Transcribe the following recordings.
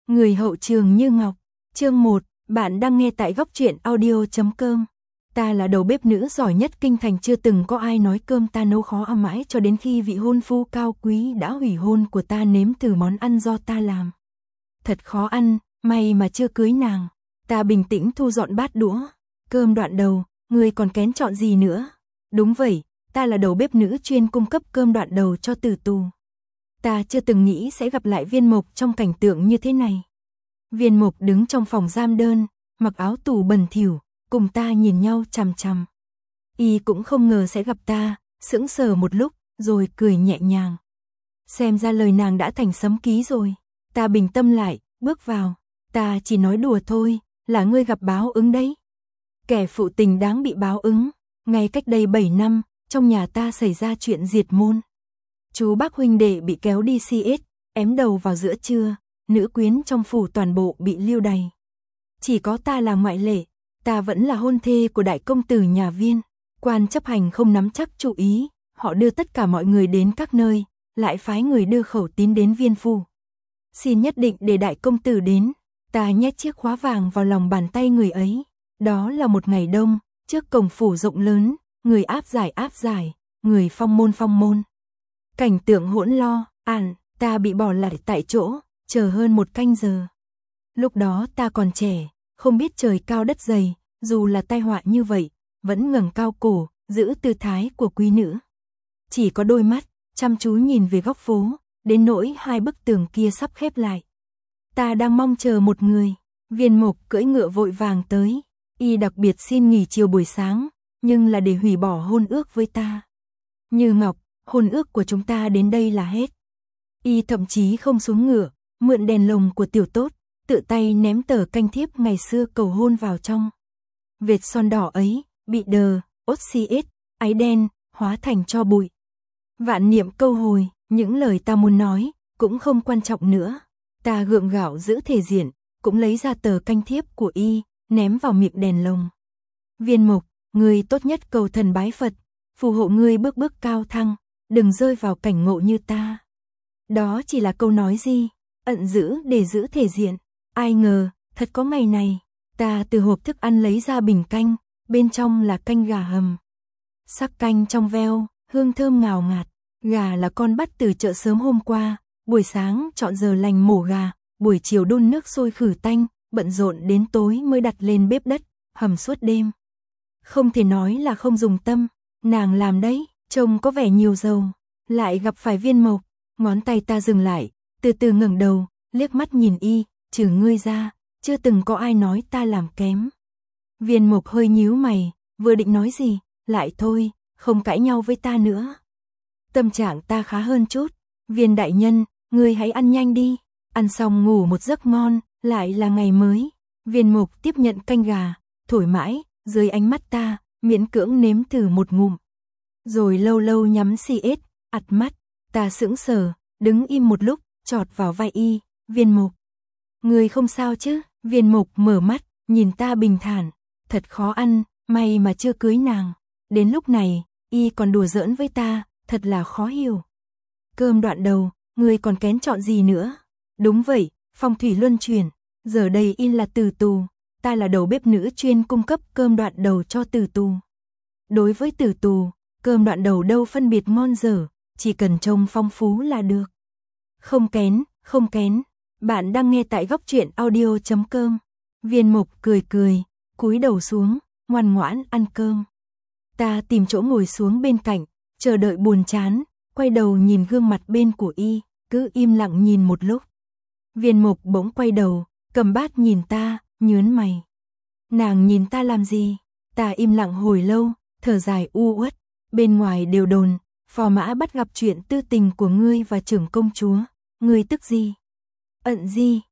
Người hậu trường như ngọc. Chương 1, bạn đang nghe tại góc truyện audio.com. Ta là đầu bếp nữ giỏi nhất kinh thành, chưa từng có ai nói cơm ta nấu khó ăn mãi cho đến khi vị hôn phu cao quý đã hủy hôn của ta nếm thử món ăn do ta làm. Thật khó ăn, may mà chưa cưới nàng. Ta bình tĩnh thu dọn bát đũa. Cơm đoạn đầu, ngươi còn kén chọn gì nữa? Đúng vậy, ta là đầu bếp nữ chuyên cung cấp cơm đoạn đầu cho tử tù. Ta chưa từng nghĩ sẽ gặp lại Viên Mộc trong cảnh tượng như thế này. Viên Mộc đứng trong phòng giam đơn, mặc áo tù bẩn thỉu, cùng ta nhìn nhau chằm chằm. Y cũng không ngờ sẽ gặp ta, sững sờ một lúc, rồi cười nhẹ nhàng. Xem ra lời nàng đã thành sấm ký rồi. Ta bình tâm lại, bước vào. Ta chỉ nói đùa thôi, là ngươi gặp báo ứng đấy. Kẻ phụ tình đáng bị báo ứng. Ngay cách đây 7 năm, trong nhà ta xảy ra chuyện diệt môn. Chú bác huynh đệ bị kéo đi CS, ém đầu vào giữa trưa, nữ quyến trong phủ toàn bộ bị lưu đày. Chỉ có ta là ngoại lệ, ta vẫn là hôn thê của đại công tử nhà Viên. Quan chấp hành không nắm chắc chú ý, họ đưa tất cả mọi người đến các nơi, lại phái người đưa khẩu tín đến Viên phủ. Xin nhất định để đại công tử đến. Ta nhét chiếc khóa vàng vào lòng bàn tay người ấy. Đó là một ngày đông, trước cổng phủ rộng lớn, người áp giải, người phong môn. Cảnh tượng hỗn lo, ta bị bỏ lại tại chỗ, chờ hơn 1 canh giờ. Lúc đó ta còn trẻ, không biết trời cao đất dày, dù là tai họa như vậy, vẫn ngẩng cao cổ, giữ tư thái của quý nữ. Chỉ có đôi mắt, chăm chú nhìn về góc phố, đến nỗi 2 bức tường kia sắp khép lại. Ta đang mong chờ một người. Viên Mộc cưỡi ngựa vội vàng tới. Y đặc biệt xin nghỉ chiều buổi sáng, nhưng là để hủy bỏ hôn ước với ta. Như Ngọc, hôn ước của chúng ta đến đây là hết. Y thậm chí không xuống ngựa, mượn đèn lồng của tiểu tốt, tự tay ném tờ canh thiếp ngày xưa cầu hôn vào trong. Vệt son đỏ ấy, bị đờ, OCS, ái đen, hóa thành tro bụi. Vạn niệm câu hồi, những lời ta muốn nói, cũng không quan trọng nữa. Ta gượng gạo giữ thể diện, cũng lấy ra tờ canh thiếp của Y, ném vào miệng đèn lồng. Viên Mộc, ngươi tốt nhất cầu thần bái Phật, phù hộ ngươi bước bước cao thăng, đừng rơi vào cảnh ngộ như ta. Đó chỉ là câu nói gì, ẩn giữ để giữ thể diện. Ai ngờ, thật có ngày này, ta từ hộp thức ăn lấy ra bình canh, bên trong là canh gà hầm. Sắc canh trong veo, hương thơm ngào ngạt, gà là con bắt từ chợ sớm hôm qua, buổi sáng chọn giờ lành mổ gà, buổi chiều đun nước sôi khử tanh, bận rộn đến tối mới đặt lên bếp đất, hầm suốt đêm. Không thể nói là không dùng tâm, nàng làm đấy, trông có vẻ nhiều dầu. Lại gặp phải Viên Mộc, ngón tay ta dừng lại, từ từ ngẩng đầu, liếc mắt nhìn Y, trừ ngươi ra, chưa từng có ai nói ta làm kém. Viên Mộc hơi nhíu mày, vừa định nói gì, lại thôi, không cãi nhau với ta nữa. Tâm trạng ta khá hơn chút. Viên đại nhân, ngươi hãy ăn nhanh đi, ăn xong ngủ một giấc ngon, lại là ngày mới. Viên Mộc tiếp nhận canh gà, thổi mãi, dưới ánh mắt ta, miễn cưỡng nếm thử một ngụm. Rồi lâu lâu nhắm CS, ặt mắt, ta sững sờ, đứng im một lúc, chọt vào vai Y, Viên Mộc. Ngươi không sao chứ? Viên Mộc mở mắt, nhìn ta bình thản, thật khó ăn, may mà chưa cưới nàng. Đến lúc này, Y còn đùa giỡn với ta, thật là khó hiểu. Cơm đoạn đầu, ngươi còn kén chọn gì nữa? Đúng vậy, phong thủy luân chuyển, giờ đây Y là tử tù, ta là đầu bếp nữ chuyên cung cấp cơm đoạn đầu cho tử tù. Đối với tử tù, cơm đoạn đầu đâu phân biệt ngon dở, chỉ cần trông phong phú là được. Không kén, bạn đang nghe tại góc truyện audio.com. Viên Mộc cười, cúi đầu xuống, ngoan ngoãn ăn cơm. Ta tìm chỗ ngồi xuống bên cạnh, chờ đợi buồn chán, quay đầu nhìn gương mặt bên của Y, cứ im lặng nhìn một lúc. Viên Mộc bỗng quay đầu, cầm bát nhìn ta, nhớn mày. Nàng nhìn ta làm gì? Ta im lặng hồi lâu, thở dài u uất. Bên ngoài đều đồn, phò mã bắt gặp chuyện tư tình của ngươi và trưởng công chúa. Ngươi tức gì? Ận gì?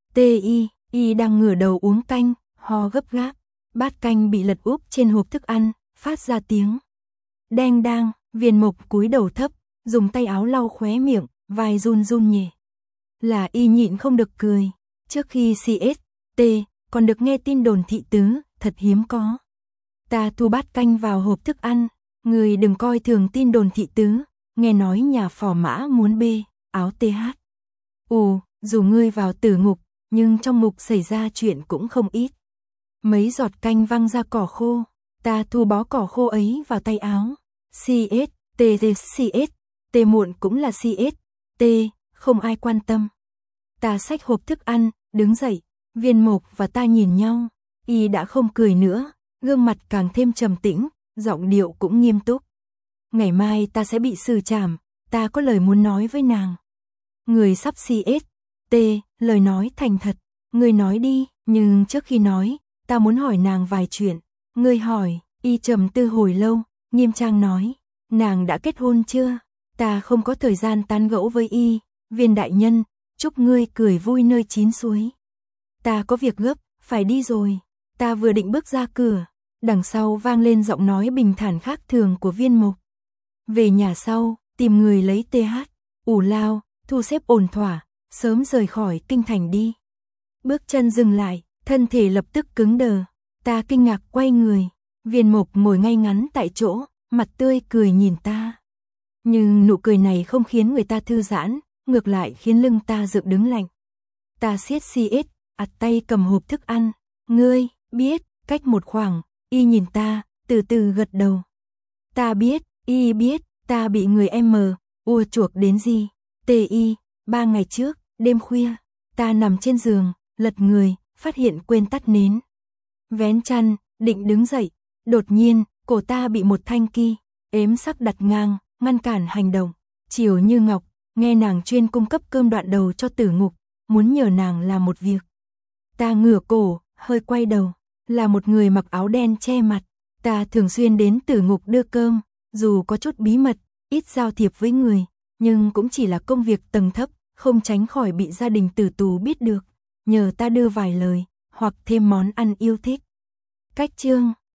Y đang ngửa đầu uống canh, ho gấp gáp. Bát canh bị lật úp trên hộp thức ăn, phát ra tiếng đeng đang. Viên Mộc cúi đầu thấp, dùng tay áo lau khóe miệng, vai run nhẹ. Là Y nhịn không được cười. Trước khi CS, còn được nghe tin đồn thị tứ, thật hiếm có. Ta thu bát canh vào hộp thức ăn. Người đừng coi thường tin đồn thị tứ, nghe nói nhà phò mã muốn áo TH. Dù ngươi vào tử ngục, nhưng trong ngục xảy ra chuyện cũng không ít. Mấy giọt canh văng ra cỏ khô, ta thu bó cỏ khô ấy vào tay áo. CS, TCS, T muộn cũng là CS, T, không ai quan tâm. Ta xách hộp thức ăn, đứng dậy, Viên Mộc và ta nhìn nhau, y đã không cười nữa, gương mặt càng thêm trầm tĩnh, giọng điệu cũng nghiêm túc. Ngày mai ta sẽ bị xử trảm, ta có lời muốn nói với nàng. Người sắp CS, T, lời nói thành thật, người nói đi, nhưng trước khi nói, ta muốn hỏi nàng vài chuyện. Người hỏi, y trầm tư hồi lâu, nghiêm trang nói, nàng đã kết hôn chưa? Ta không có thời gian tán gẫu với y, Viên đại nhân, chúc ngươi cười vui nơi chín suối. Ta có việc gấp, phải đi rồi. Ta vừa định bước ra cửa, đằng sau vang lên giọng nói bình thản khác thường của Viên Mộc. Về nhà sau, tìm người lấy TH, ủ lao, thu xếp ổn thỏa, sớm rời khỏi kinh thành đi. Bước chân dừng lại, thân thể lập tức cứng đờ. Ta kinh ngạc quay người, Viên Mộc ngồi ngay ngắn tại chỗ, mặt tươi cười nhìn ta. Nhưng nụ cười này không khiến người ta thư giãn, ngược lại khiến lưng ta dựng đứng lạnh. Ta siết CS, ặt tay cầm hộp thức ăn. Ngươi, biết, cách một khoảng, y nhìn ta, từ từ gật đầu. Ta biết, y biết, ta bị người ua chuộc đến gì. TI, 3 ngày trước, đêm khuya, ta nằm trên giường, lật người, phát hiện quên tắt nến. Vén chăn, định đứng dậy, đột nhiên, cổ ta bị một thanh ki, ếm sắc đặt ngang, ngăn cản hành động. Chiều Như Ngọc, nghe nàng chuyên cung cấp cơm đoạn đầu cho Tử Ngục, muốn nhờ nàng làm một việc. Ta ngửa cổ, hơi quay đầu, là một người mặc áo đen che mặt. Ta thường xuyên đến Tử Ngục đưa cơm, dù có chút bí mật, ít giao thiệp với người, nhưng cũng chỉ là công việc tầng thấp, không tránh khỏi bị gia đình tử tù biết được, nhờ ta đưa vài lời, hoặc thêm món ăn yêu thích. Cách chương